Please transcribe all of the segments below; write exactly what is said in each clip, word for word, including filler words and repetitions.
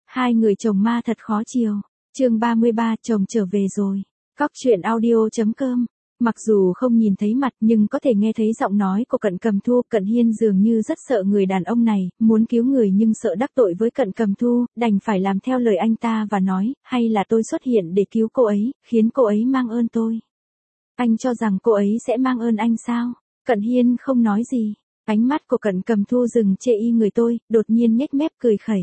Hai người chồng ma thật khó chiều. Chương ba mươi ba, chồng trở về rồi. Cóc truyện audio chấm com. Mặc dù không nhìn thấy mặt nhưng có thể nghe thấy giọng nói của Cận Cầm Thu. Cận Hiên dường như rất sợ người đàn ông này, muốn cứu người nhưng sợ đắc tội với Cận Cầm Thu, đành phải làm theo lời anh ta và nói, hay là tôi xuất hiện để cứu cô ấy, khiến cô ấy mang ơn tôi. Anh cho rằng cô ấy sẽ mang ơn anh sao? Cận Hiên không nói gì. Ánh mắt của Cận Cầm Thu dừng chê y người tôi, đột nhiên nhếch mép cười khẩy.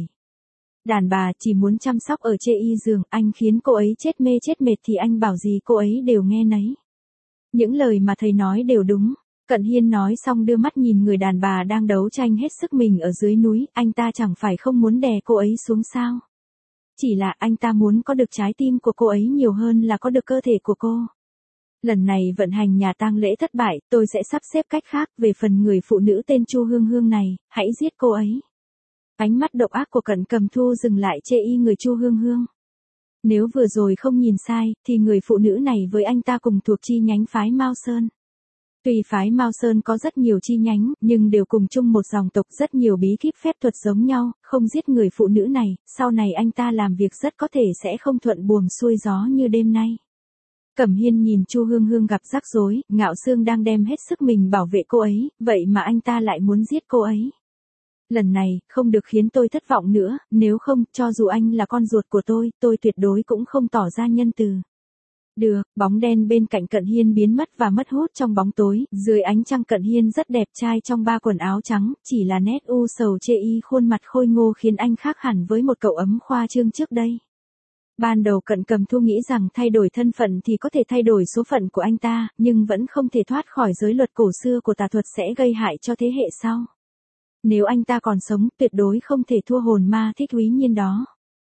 Đàn bà chỉ muốn chăm sóc ở chê y giường, anh khiến cô ấy chết mê chết mệt thì anh bảo gì cô ấy đều nghe nấy. Những lời mà thầy nói đều đúng. Cận Hiên nói xong đưa mắt nhìn người đàn bà đang đấu tranh hết sức mình ở dưới núi, anh ta chẳng phải không muốn đè cô ấy xuống sao. Chỉ là anh ta muốn có được trái tim của cô ấy nhiều hơn là có được cơ thể của cô. Lần này vận hành nhà tang lễ thất bại, tôi sẽ sắp xếp cách khác. Về phần người phụ nữ tên Chu Hương Hương này, hãy giết cô ấy. Ánh mắt độc ác của Cận Cầm Thu dừng lại chê y người Chu Hương Hương. Nếu vừa rồi không nhìn sai, thì người phụ nữ này với anh ta cùng thuộc chi nhánh phái Mao Sơn. Tuy phái Mao Sơn có rất nhiều chi nhánh, nhưng đều cùng chung một dòng tộc, rất nhiều bí kíp phép thuật giống nhau, không giết người phụ nữ này, sau này anh ta làm việc rất có thể sẽ không thuận buồm xuôi gió như đêm nay. Cẩm Hiên nhìn Chu Hương Hương gặp rắc rối, Ngạo Sương đang đem hết sức mình bảo vệ cô ấy, vậy mà anh ta lại muốn giết cô ấy. Lần này, không được khiến tôi thất vọng nữa, nếu không, cho dù anh là con ruột của tôi, tôi tuyệt đối cũng không tỏ ra nhân từ. Được, bóng đen bên cạnh Cận Hiên biến mất và mất hút trong bóng tối, dưới ánh trăng Cận Hiên rất đẹp trai trong ba quần áo trắng, chỉ là nét u sầu chê y khuôn mặt khôi ngô khiến anh khác hẳn với một cậu ấm khoa trương trước đây. Ban đầu Cận Cầm Thu nghĩ rằng thay đổi thân phận thì có thể thay đổi số phận của anh ta, nhưng vẫn không thể thoát khỏi giới luật cổ xưa của tà thuật sẽ gây hại cho thế hệ sau. Nếu anh ta còn sống, tuyệt đối không thể thua hồn ma Thích Úy Nhiên đó.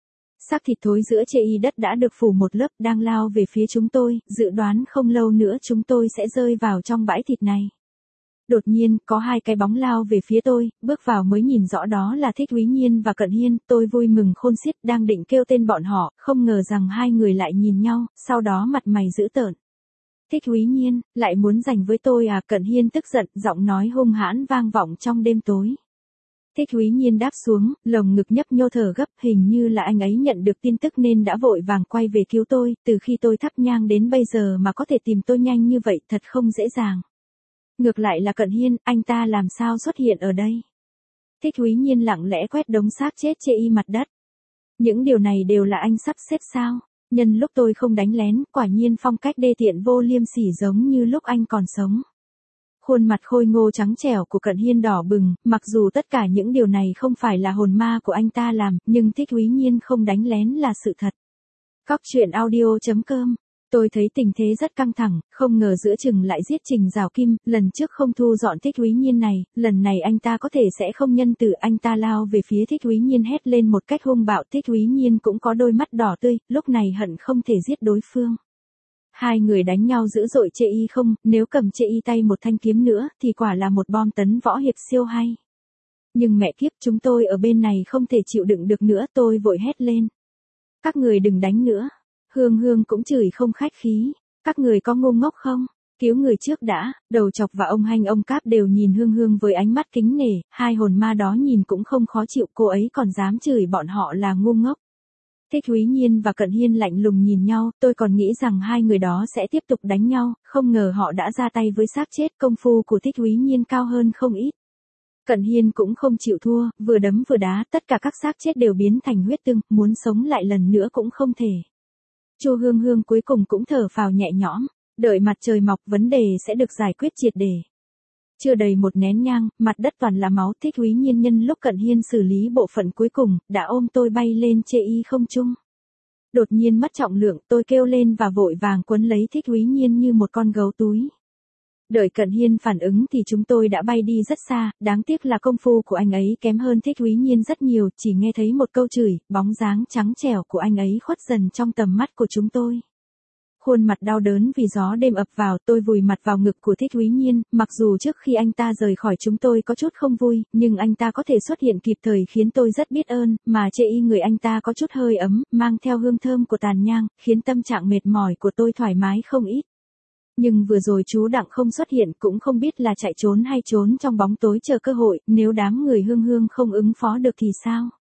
Xác thịt thối giữa chê y đất đã được phủ một lớp đang lao về phía chúng tôi, dự đoán không lâu nữa chúng tôi sẽ rơi vào trong bãi thịt này. Đột nhiên, có hai cái bóng lao về phía tôi, bước vào mới nhìn rõ đó là Thích Úy Nhiên và Cận Hiên, tôi vui mừng khôn xiết đang định kêu tên bọn họ, không ngờ rằng hai người lại nhìn nhau, sau đó mặt mày dữ tợn. Thích Úy Nhiên, lại muốn giành với tôi à? Cận Hiên tức giận, giọng nói hung hãn vang vọng trong đêm tối. Thích Úy Nhiên đáp xuống, lồng ngực nhấp nhô thở gấp, hình như là anh ấy nhận được tin tức nên đã vội vàng quay về cứu tôi, từ khi tôi thắp nhang đến bây giờ mà có thể tìm tôi nhanh như vậy thật không dễ dàng. Ngược lại là Cận Hiên, anh ta làm sao xuất hiện ở đây? Thích Úy Nhiên lặng lẽ quét đống xác chết chê y mặt đất. Những điều này đều là anh sắp xếp sao? Nhân lúc tôi không đánh lén, quả nhiên phong cách đê tiện vô liêm sỉ giống như lúc anh còn sống. Khuôn mặt khôi ngô trắng trẻo của Cận Hiên đỏ bừng, mặc dù tất cả những điều này không phải là hồn ma của anh ta làm, nhưng Thích Úy Nhiên không đánh lén là sự thật. Cóc truyện audio chấm com. Tôi thấy tình thế rất căng thẳng, không ngờ giữa chừng lại giết Trình Giảo Kim, lần trước không thu dọn Thích Úy Nhiên này, lần này anh ta có thể sẽ không nhân từ, anh ta lao về phía Thích Úy Nhiên hét lên một cách hung bạo. Thích Úy Nhiên cũng có đôi mắt đỏ tươi, lúc này hận không thể giết đối phương. Hai người đánh nhau dữ dội chê y không, nếu cầm chê y tay một thanh kiếm nữa, thì quả là một bom tấn võ hiệp siêu hay. Nhưng mẹ kiếp, chúng tôi ở bên này không thể chịu đựng được nữa, tôi vội hét lên. Các người đừng đánh nữa. Hương Hương cũng chửi không khách khí. Các người có ngu ngốc không? Cứu người trước đã. Đầu chọc và ông Hanh ông Cáp đều nhìn Hương Hương với ánh mắt kính nể, hai hồn ma đó nhìn cũng không khó chịu, cô ấy còn dám chửi bọn họ là ngu ngốc. Thích Úy Nhiên và Cận Hiên lạnh lùng nhìn nhau, tôi còn nghĩ rằng hai người đó sẽ tiếp tục đánh nhau, không ngờ họ đã ra tay với xác chết. Công phu của Thích Úy Nhiên cao hơn không ít. Cận Hiên cũng không chịu thua, vừa đấm vừa đá, tất cả các xác chết đều biến thành huyết tương, muốn sống lại lần nữa cũng không thể. Chu Hương Hương cuối cùng cũng thở phào nhẹ nhõm, đợi mặt trời mọc vấn đề sẽ được giải quyết triệt để. Chưa đầy một nén nhang, mặt đất toàn là máu. Thích Úy Nhiên nhân lúc Cận Hiên xử lý bộ phận cuối cùng, đã ôm tôi bay lên chê y không trung. Đột nhiên mất trọng lượng, tôi kêu lên và vội vàng quấn lấy Thích Úy Nhiên như một con gấu túi. Đợi Cận Hiên phản ứng thì chúng tôi đã bay đi rất xa, đáng tiếc là công phu của anh ấy kém hơn Thích Úy Nhiên rất nhiều, chỉ nghe thấy một câu chửi, bóng dáng trắng trẻo của anh ấy khuất dần trong tầm mắt của chúng tôi. Khuôn mặt đau đớn vì gió đêm ập vào, tôi vùi mặt vào ngực của Thích Úy Nhiên, mặc dù trước khi anh ta rời khỏi chúng tôi có chút không vui, nhưng anh ta có thể xuất hiện kịp thời khiến tôi rất biết ơn, mà chê y người anh ta có chút hơi ấm, mang theo hương thơm của tàn nhang, khiến tâm trạng mệt mỏi của tôi thoải mái không ít. Nhưng vừa rồi chú Đặng không xuất hiện, cũng không biết là chạy trốn hay trốn trong bóng tối chờ cơ hội, nếu đám người Hương Hương không ứng phó được thì sao?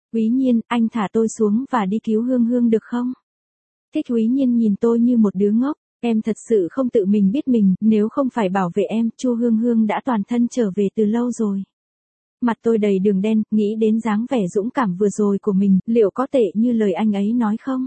Úy Nhiên, anh thả tôi xuống và đi cứu Hương Hương được không? Thích Úy Nhiên nhìn tôi như một đứa ngốc, em thật sự không tự mình biết mình, nếu không phải bảo vệ em, Chu Hương Hương đã toàn thân trở về từ lâu rồi. Mặt tôi đầy đường đen, nghĩ đến dáng vẻ dũng cảm vừa rồi của mình, liệu có tệ như lời anh ấy nói không?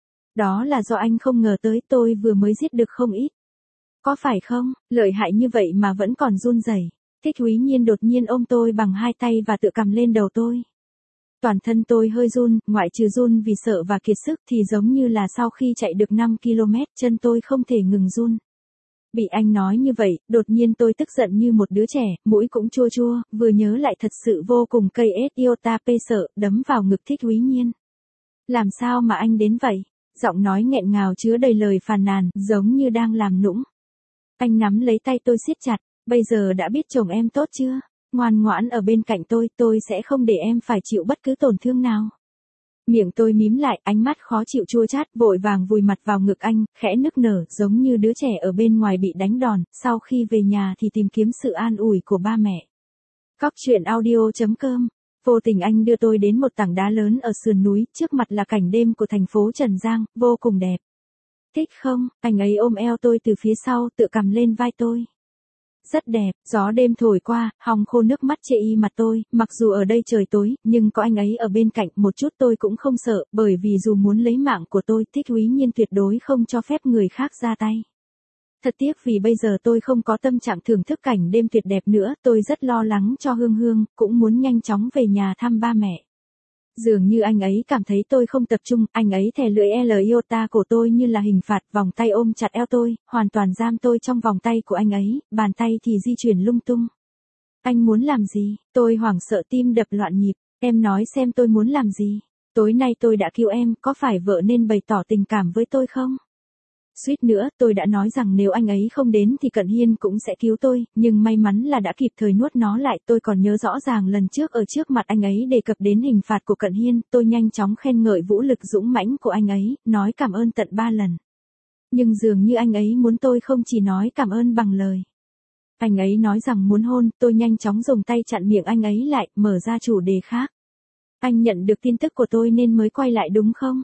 Đó là do anh không ngờ tới tôi vừa mới giết được không ít. Có phải không, lợi hại như vậy mà vẫn còn run rẩy. Thích Úy Nhiên đột nhiên ôm tôi bằng hai tay và tự cầm lên đầu tôi. Toàn thân tôi hơi run, ngoại trừ run vì sợ và kiệt sức thì giống như là sau khi chạy được năm ki lô mét chân tôi không thể ngừng run. Bị anh nói như vậy, đột nhiên tôi tức giận như một đứa trẻ, mũi cũng chua chua, vừa nhớ lại thật sự vô cùng cây ết iota p sợ, đấm vào ngực Thích Úy Nhiên. Làm sao mà anh đến vậy? Giọng nói nghẹn ngào chứa đầy lời phàn nàn, giống như đang làm nũng. Anh nắm lấy tay tôi siết chặt, bây giờ đã biết chồng em tốt chưa? Ngoan ngoãn ở bên cạnh tôi, tôi sẽ không để em phải chịu bất cứ tổn thương nào. Miệng tôi mím lại, ánh mắt khó chịu chua chát, vội vàng vùi mặt vào ngực anh, khẽ nức nở, giống như đứa trẻ ở bên ngoài bị đánh đòn, sau khi về nhà thì tìm kiếm sự an ủi của ba mẹ. Cóc truyện audio chấm com. Vô tình anh đưa tôi đến một tảng đá lớn ở sườn núi, trước mặt là cảnh đêm của thành phố Trần Giang, vô cùng đẹp. Thích không? Anh ấy ôm eo tôi từ phía sau, tựa cầm lên vai tôi. Rất đẹp, gió đêm thổi qua, hòng khô nước mắt chệ y mặt tôi, mặc dù ở đây trời tối, nhưng có anh ấy ở bên cạnh, một chút tôi cũng không sợ, bởi vì dù muốn lấy mạng của tôi, Thích Úy Nhiên tuyệt đối không cho phép người khác ra tay. Thật tiếc vì bây giờ tôi không có tâm trạng thưởng thức cảnh đêm tuyệt đẹp nữa, tôi rất lo lắng cho Hương Hương, cũng muốn nhanh chóng về nhà thăm ba mẹ. Dường như anh ấy cảm thấy tôi không tập trung, anh ấy thè lưỡi L iota cổ tôi như là hình phạt, vòng tay ôm chặt eo tôi, hoàn toàn giam tôi trong vòng tay của anh ấy, bàn tay thì di chuyển lung tung. Anh muốn làm gì? Tôi hoảng sợ tim đập loạn nhịp, em nói xem tôi muốn làm gì? Tối nay tôi đã cứu em, có phải vợ nên bày tỏ tình cảm với tôi không? Suýt nữa, tôi đã nói rằng nếu anh ấy không đến thì Cận Hiên cũng sẽ cứu tôi, nhưng may mắn là đã kịp thời nuốt nó lại. Tôi còn nhớ rõ ràng lần trước ở trước mặt anh ấy đề cập đến hình phạt của Cận Hiên, tôi nhanh chóng khen ngợi vũ lực dũng mãnh của anh ấy, nói cảm ơn tận ba lần. Nhưng dường như anh ấy muốn tôi không chỉ nói cảm ơn bằng lời. Anh ấy nói rằng muốn hôn, tôi nhanh chóng dùng tay chặn miệng anh ấy lại, mở ra chủ đề khác. Anh nhận được tin tức của tôi nên mới quay lại đúng không?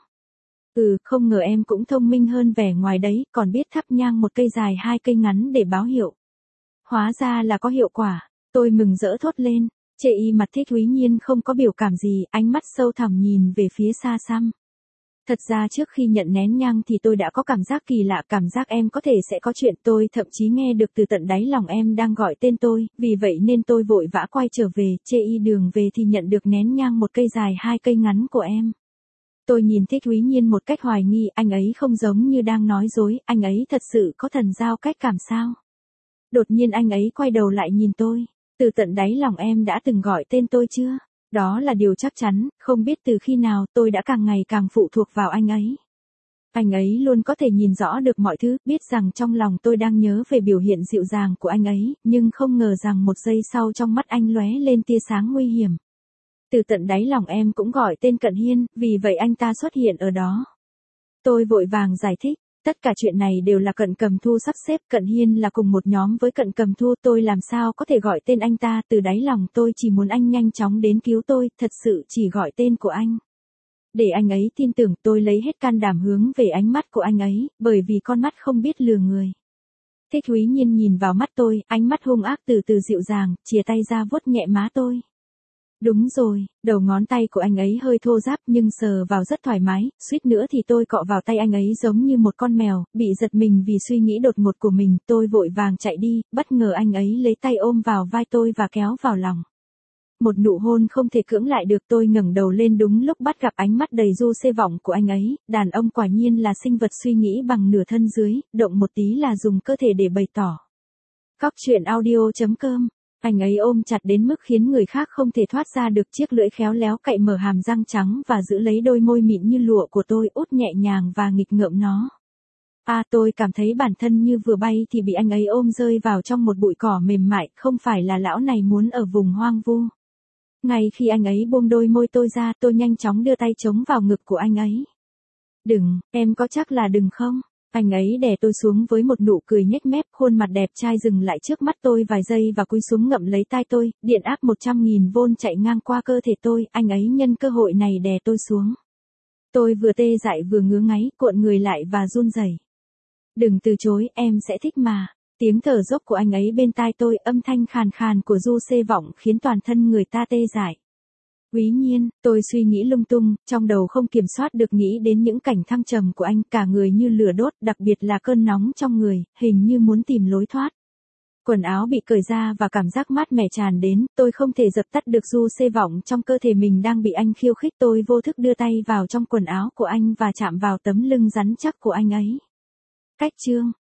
Ừ, không ngờ em cũng thông minh hơn vẻ ngoài đấy, còn biết thắp nhang một cây dài hai cây ngắn để báo hiệu. Hóa ra là có hiệu quả, tôi mừng rỡ thốt lên, chệ y mặt Thích Úy Nhiên không có biểu cảm gì, ánh mắt sâu thẳm nhìn về phía xa xăm. Thật ra trước khi nhận nén nhang thì tôi đã có cảm giác kỳ lạ, cảm giác em có thể sẽ có chuyện, tôi thậm chí nghe được từ tận đáy lòng em đang gọi tên tôi, vì vậy nên tôi vội vã quay trở về, chê y đường về thì nhận được nén nhang một cây dài hai cây ngắn của em. Tôi nhìn Thích Úy Nhiên một cách hoài nghi, anh ấy không giống như đang nói dối, anh ấy thật sự có thần giao cách cảm sao? Đột nhiên anh ấy quay đầu lại nhìn tôi, từ tận đáy lòng em đã từng gọi tên tôi chưa? Đó là điều chắc chắn, không biết từ khi nào tôi đã càng ngày càng phụ thuộc vào anh ấy. Anh ấy luôn có thể nhìn rõ được mọi thứ, biết rằng trong lòng tôi đang nhớ về biểu hiện dịu dàng của anh ấy, nhưng không ngờ rằng một giây sau trong mắt anh lóe lên tia sáng nguy hiểm. Từ tận đáy lòng em cũng gọi tên Cận Hiên, vì vậy anh ta xuất hiện ở đó. Tôi vội vàng giải thích, tất cả chuyện này đều là Cận Cầm Thu sắp xếp, Cận Hiên là cùng một nhóm với Cận Cầm Thu, tôi làm sao có thể gọi tên anh ta, từ đáy lòng tôi chỉ muốn anh nhanh chóng đến cứu tôi, thật sự chỉ gọi tên của anh. Để anh ấy tin tưởng, tôi lấy hết can đảm hướng về ánh mắt của anh ấy, bởi vì con mắt không biết lừa người. Thích Úy Nhiên nhìn vào mắt tôi, ánh mắt hung ác từ từ dịu dàng, chìa tay ra vuốt nhẹ má tôi. Đúng rồi, đầu ngón tay của anh ấy hơi thô ráp nhưng sờ vào rất thoải mái, suýt nữa thì tôi cọ vào tay anh ấy giống như một con mèo, bị giật mình vì suy nghĩ đột ngột của mình, tôi vội vàng chạy đi, bất ngờ anh ấy lấy tay ôm vào vai tôi và kéo vào lòng. Một nụ hôn không thể cưỡng lại được, tôi ngẩng đầu lên đúng lúc bắt gặp ánh mắt đầy du xê vọng của anh ấy, đàn ông quả nhiên là sinh vật suy nghĩ bằng nửa thân dưới, động một tí là dùng cơ thể để bày tỏ. Cóc truyện audio chấm com. Anh ấy ôm chặt đến mức khiến người khác không thể thoát ra được, chiếc lưỡi khéo léo cạy mở hàm răng trắng và giữ lấy đôi môi mịn như lụa của tôi, út nhẹ nhàng và nghịch ngợm nó. À, tôi cảm thấy bản thân như vừa bay thì bị anh ấy ôm rơi vào trong một bụi cỏ mềm mại, không phải là lão này muốn ở vùng hoang vu. Ngay khi anh ấy buông đôi môi tôi ra, tôi nhanh chóng đưa tay chống vào ngực của anh ấy. Đừng, em có chắc là đừng không? Anh ấy đè tôi xuống với một nụ cười nhếch mép, khuôn mặt đẹp trai dừng lại trước mắt tôi vài giây và cúi xuống ngậm lấy tai tôi, điện áp một trăm nghìn vôn chạy ngang qua cơ thể tôi, anh ấy nhân cơ hội này đè tôi xuống. Tôi vừa tê dại vừa ngứa ngáy, cuộn người lại và run rẩy. Đừng từ chối, em sẽ thích mà. Tiếng thở dốc của anh ấy bên tai tôi, âm thanh khàn khàn của Du Xê vọng khiến toàn thân người ta tê dại. Quý Nhiên, tôi suy nghĩ lung tung, trong đầu không kiểm soát được nghĩ đến những cảnh thăng trầm của anh, cả người như lửa đốt, đặc biệt là cơn nóng trong người, hình như muốn tìm lối thoát. Quần áo bị cởi ra và cảm giác mát mẻ tràn đến, tôi không thể dập tắt được Du Xê vọng trong cơ thể mình đang bị anh khiêu khích, tôi vô thức đưa tay vào trong quần áo của anh và chạm vào tấm lưng rắn chắc của anh ấy. Cách chương